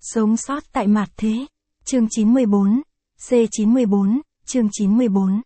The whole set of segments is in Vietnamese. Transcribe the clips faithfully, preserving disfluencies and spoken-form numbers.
Sống sót tại mạt thế. Chương chín mươi bốn. C chín mươi bốn, chương chín mươi bốn.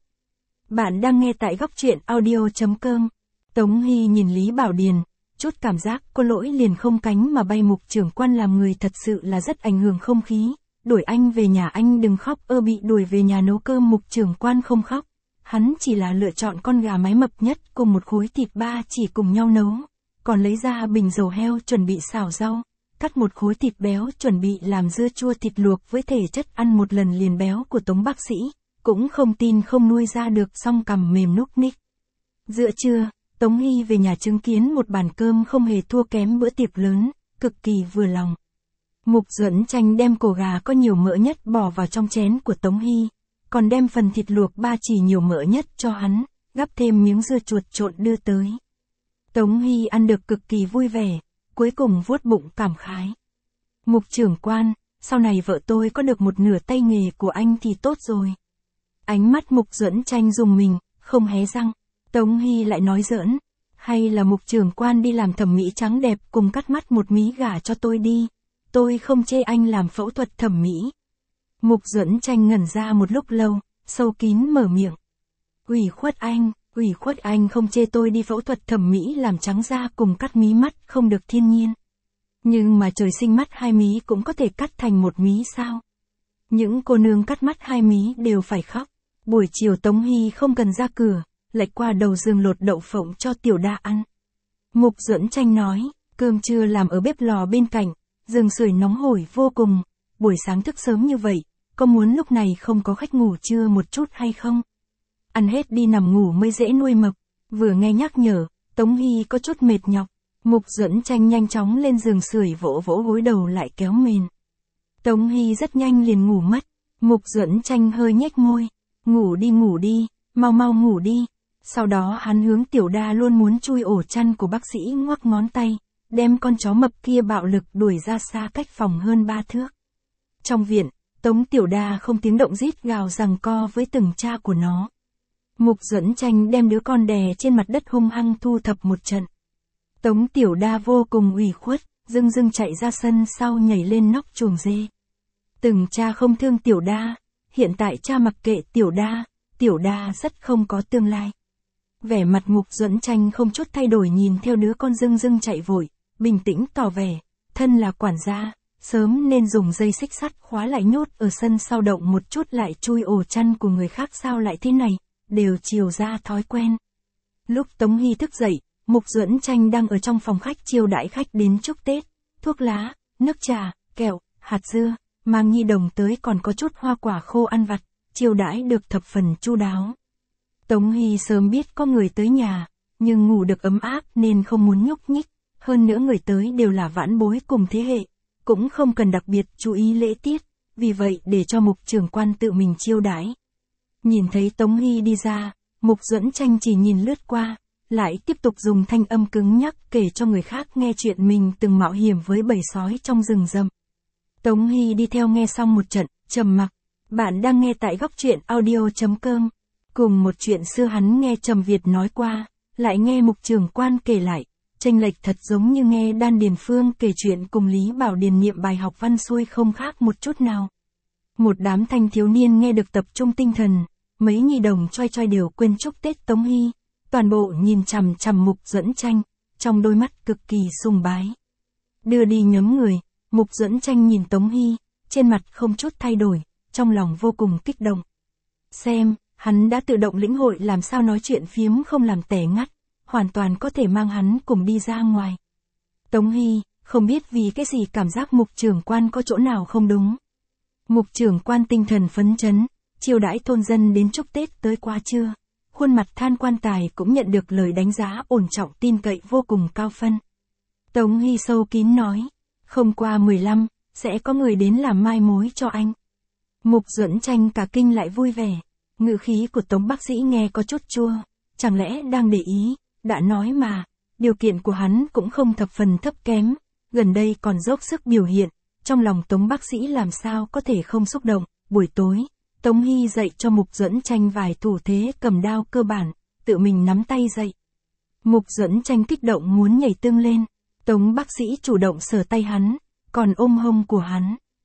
Bạn đang nghe tại góc truyện audio chấm com. Tống Hy nhìn Lý Bảo Điền, chút cảm giác có lỗi liền không cánh mà bay. Mục trưởng quan làm người thật sự là rất ảnh hưởng không khí. Đuổi anh về nhà, anh đừng khóc. Ơ bị đuổi về nhà nấu cơm. Mục trưởng quan không khóc. Hắn chỉ là lựa chọn con gà mái mập nhất cùng một khối thịt ba chỉ cùng nhau nấu. Còn lấy ra bình dầu heo chuẩn bị xào rau. Cắt một khối thịt béo chuẩn bị làm dưa chua thịt luộc với thể chất ăn một lần liền béo của Tống bác sĩ. Cũng không tin không nuôi ra được, song cằm mềm núc ních. Giữa trưa, Tống Hy về nhà chứng kiến một bàn cơm không hề thua kém bữa tiệc lớn, cực kỳ vừa lòng. Mục Duẫn Tranh đem cổ gà có nhiều mỡ nhất bỏ vào trong chén của Tống Hy, còn đem phần thịt luộc ba chỉ nhiều mỡ nhất cho hắn, gắp thêm miếng dưa chuột trộn đưa tới. Tống Hy ăn được cực kỳ vui vẻ, cuối cùng vuốt bụng cảm khái. Mục trưởng quan, sau này vợ tôi có được một nửa tay nghề của anh thì tốt rồi. Ánh mắt Mục Duẫn Tranh rùng mình, không hé răng. Tống Hy lại nói giỡn, hay là mục trưởng quan đi làm thẩm mỹ trắng đẹp cùng cắt mắt một mí gả cho tôi đi. Tôi không chê anh làm phẫu thuật thẩm mỹ. Mục Duẫn Tranh ngẩn ra một lúc lâu, sâu kín mở miệng. Ủy khuất anh, ủy khuất anh không chê tôi đi phẫu thuật thẩm mỹ làm trắng da cùng cắt mí mắt không được thiên nhiên. Nhưng mà trời sinh mắt hai mí cũng có thể cắt thành một mí sao? Những cô nương cắt mắt hai mí đều phải khóc. Buổi chiều Tống Hy không cần ra cửa, lệch qua đầu giường lột đậu phộng cho Tiểu Đa ăn. Mục Duẫn Tranh nói, cơm trưa làm ở bếp lò bên cạnh, giường sưởi nóng hổi vô cùng. Buổi sáng thức sớm như vậy, có muốn lúc này không có khách ngủ trưa một chút hay không? Ăn hết đi nằm ngủ mới dễ nuôi mập. Vừa nghe nhắc nhở, Tống Hy có chút mệt nhọc. Mục Duẫn Tranh nhanh chóng lên giường sưởi vỗ vỗ gối đầu lại kéo mền. Tống Hy rất nhanh liền ngủ mất. Mục Duẫn Tranh hơi nhếch môi, ngủ đi ngủ đi, mau mau ngủ đi. Sau đó hắn hướng Tiểu Đa luôn muốn chui ổ chăn của bác sĩ ngoắc ngón tay, đem con chó mập kia bạo lực đuổi ra xa cách phòng hơn ba thước. Trong viện, Tống Tiểu Đa không tiếng động rít gào giằng co với từng cha của nó. Mục Duẫn Tranh đem đứa con đè trên mặt đất hung hăng thu thập một trận. Tống Tiểu Đa vô cùng ủy khuất, dưng dưng chạy ra sân sau nhảy lên nóc chuồng dê. Từng cha không thương Tiểu Đa, hiện tại cha mặc kệ Tiểu Đa, Tiểu Đa rất không có tương lai. Vẻ mặt Mục Duẫn Tranh không chút thay đổi nhìn theo đứa con dưng dưng chạy vội, bình tĩnh tỏ vẻ, thân là quản gia, sớm nên dùng dây xích sắt khóa lại nhốt ở sân sau, động một chút lại chui ổ chăn của người khác sao lại thế này, đều chiều ra thói quen. Lúc Tống Hy thức dậy, Mục Duẫn Tranh đang ở trong phòng khách chiêu đãi khách đến chúc Tết, thuốc lá, nước trà, kẹo, hạt dưa, mang nhi đồng tới còn có chút hoa quả khô ăn vặt, chiêu đãi được thập phần chu đáo. Tống Hy sớm biết có người tới nhà, nhưng ngủ được ấm áp nên không muốn nhúc nhích, hơn nữa người tới đều là vãn bối cùng thế hệ, cũng không cần đặc biệt chú ý lễ tiết, vì vậy để cho Mục trưởng quan tự mình chiêu đãi. Nhìn thấy Tống Hy đi ra, Mục Duẫn Tranh chỉ nhìn lướt qua, lại tiếp tục dùng thanh âm cứng nhắc kể cho người khác nghe chuyện mình từng mạo hiểm với bầy sói trong rừng rậm. Tống Hy đi theo nghe xong một trận, trầm mặc. Bạn đang nghe tại góc truyện audio chấm com. Cùng một chuyện xưa hắn nghe Trầm Việt nói qua, lại nghe Mục trưởng quan kể lại, chênh lệch thật giống như nghe Đan Điền Phương kể chuyện cùng Lý Bảo Điền niệm bài học văn xuôi không khác một chút nào. Một đám thanh thiếu niên nghe được tập trung tinh thần, mấy nhi đồng choi choi đều quên chúc Tết Tống Hy, toàn bộ nhìn chằm chằm Mục Duẫn Tranh, trong đôi mắt cực kỳ sùng bái. Đưa đi nhóm người, Mục Duẫn Tranh nhìn Tống Hy, trên mặt không chút thay đổi, trong lòng vô cùng kích động. Xem, hắn đã tự động lĩnh hội làm sao nói chuyện phiếm không làm tẻ ngắt, hoàn toàn có thể mang hắn cùng đi ra ngoài. Tống Hy, không biết vì cái gì cảm giác Mục trưởng quan có chỗ nào không đúng. Mục trưởng quan tinh thần phấn chấn, chiêu đãi thôn dân đến chúc Tết tới quá chưa? Khuôn mặt Than Quan Tài cũng nhận được lời đánh giá ổn trọng tin cậy vô cùng cao phân. Tống Hy sâu kín nói, không qua mười lăm, sẽ có người đến làm mai mối cho anh. Mục Duẫn Tranh cả kinh lại vui vẻ, ngữ khí của Tống bác sĩ nghe có chút chua, chẳng lẽ đang để ý, đã nói mà, điều kiện của hắn cũng không thập phần thấp kém, gần đây còn dốc sức biểu hiện, trong lòng Tống bác sĩ làm sao có thể không xúc động. Buổi tối, Tống Hy dạy cho Mục Duẫn Tranh vài thủ thế cầm đao cơ bản, tự mình nắm tay dạy. Mục Duẫn Tranh kích động muốn nhảy tương lên, Tống bác sĩ chủ động sờ tay hắn, còn ôm hông của hắn,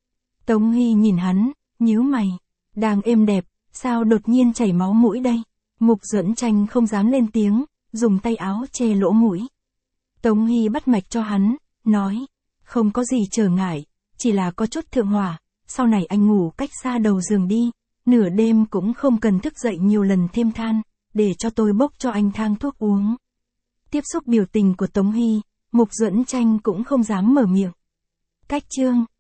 Tống Hy nhìn hắn, nhíu mày. Đang êm đẹp, sao đột nhiên chảy máu mũi đây? Mục Duẫn Tranh không dám lên tiếng, dùng tay áo che lỗ mũi. Tống Hy bắt mạch cho hắn, nói, không có gì trở ngại, chỉ là có chút thượng hỏa, sau này anh ngủ cách xa đầu giường đi, nửa đêm cũng không cần thức dậy nhiều lần thêm than, để cho tôi bốc cho anh thang thuốc uống. Tiếp xúc biểu tình của Tống Hy, Mục Duẫn Tranh cũng không dám mở miệng. Cách chương